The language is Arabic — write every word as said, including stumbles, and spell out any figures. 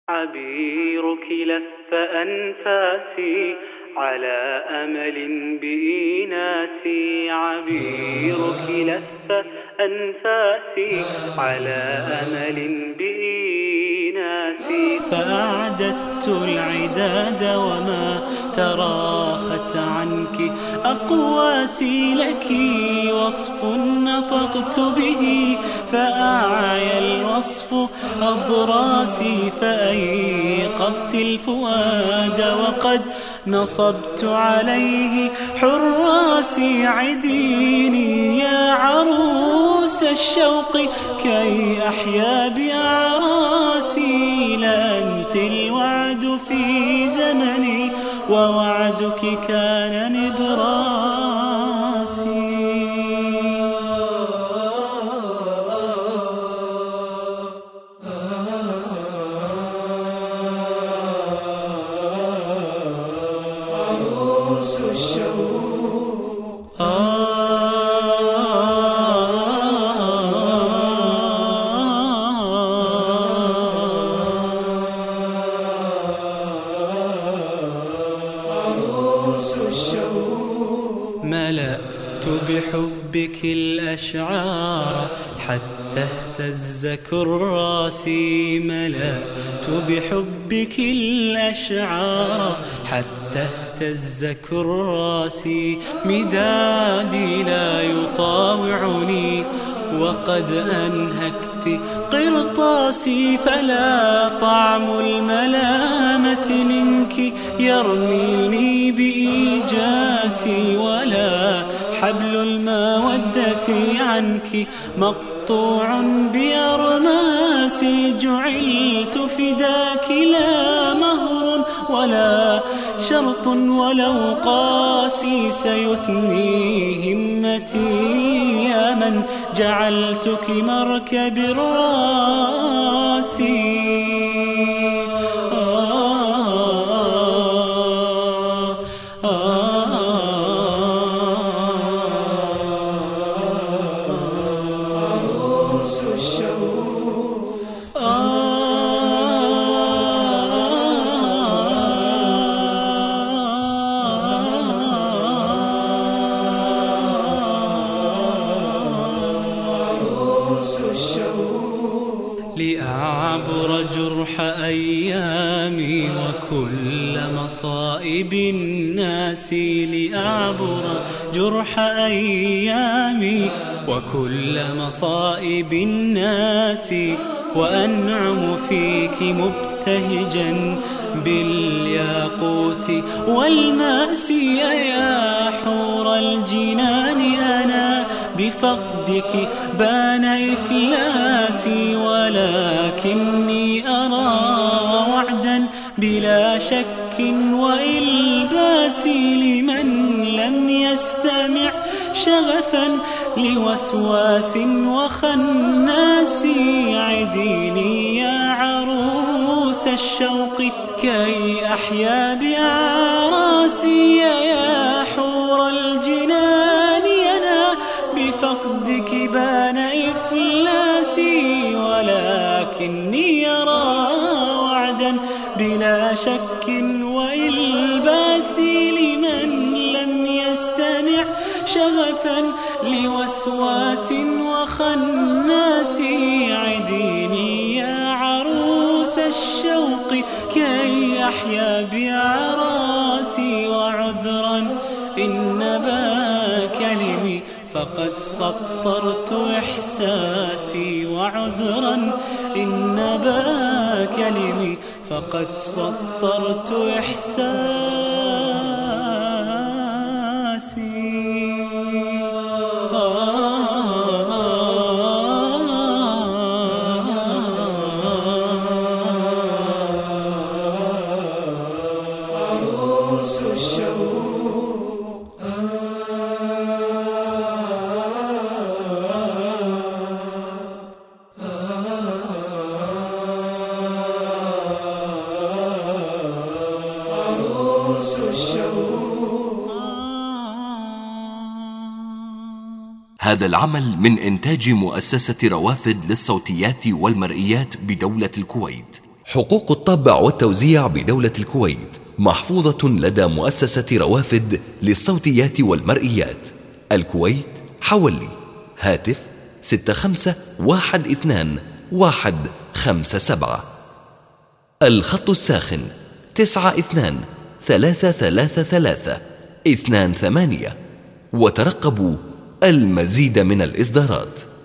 عبيرك لف أنفاسي على أمل بإيناسي. عبيرك لف أنفاسي على أمل بإيناسي. فأعددت العداد وما تراخت عنك أقواسي. لك وصف نطقت به فأعيا الوصف أضراسي. فأيقظت الفؤاد وقد نصبت عليه حراسي. عديني يا عروس الشوق كي أحيا بأعراسي. لأنت الوعد في زمني ووعدك كان نبراسي. عروس الشوق ملأت بحبك الأشعار حتى اهتز كراسي. ملأت بحبك الأشعار حتى اهتز كراسي. مدادي لا يطاوعني وقد أنهكت قرطاسي. فلا طعم الملامة منك يرميني بإيجاسي ولا حبل المودة عنك مقطوع بأرماسي. جعلت فداك لا مهر ولا شرط ولو قاسي. سيثني همتي يا من جعلتك مركب الراسي. عروس الشوق لأعبر جرح أيامي وكل مصائب الناس. لأعبر جرح أيامي وكل مصائب الناس. وأنعم فيك مبتهجا بالياقوت والماس. يا حور الجنان أنا بفقدك بان إفلاسي. ولكني أرى وعدا بلا شك وإلباس لمن لم يستمع شغفا لوسواس وخناس. عديني يا عروس الشوق كي أحيا بأعراسي. يا حور الجنان أنا بفقدك بان إفلاسي. ولكني أرى وعدا بلا شك وإلباس لمن لم يستمع شغفا لوسواس وخناس. عديني يا عروس الشوق كي أحيا بأعراسي. وعذرا إن با كلمي فقد سطرت إحساسي. وعذرا إن با كلمي فقد سطرت إحساسي. عروس الشوق عروس الشوق. هذا العمل من إنتاج مؤسسة روافد للصوتيات والمرئيات بدولة الكويت. حقوق الطبع والتوزيع بدولة الكويت محفوظة لدى مؤسسة روافد للصوتيات والمرئيات، الكويت، حولي. هاتف ستة خمسة واحد اثنان واحد خمسة سبعة. الخط الساخن تسعة اثنان ثلاثة ثلاثة ثلاثة اثنان ثمانية. وترقبوا المزيد من الإصدارات.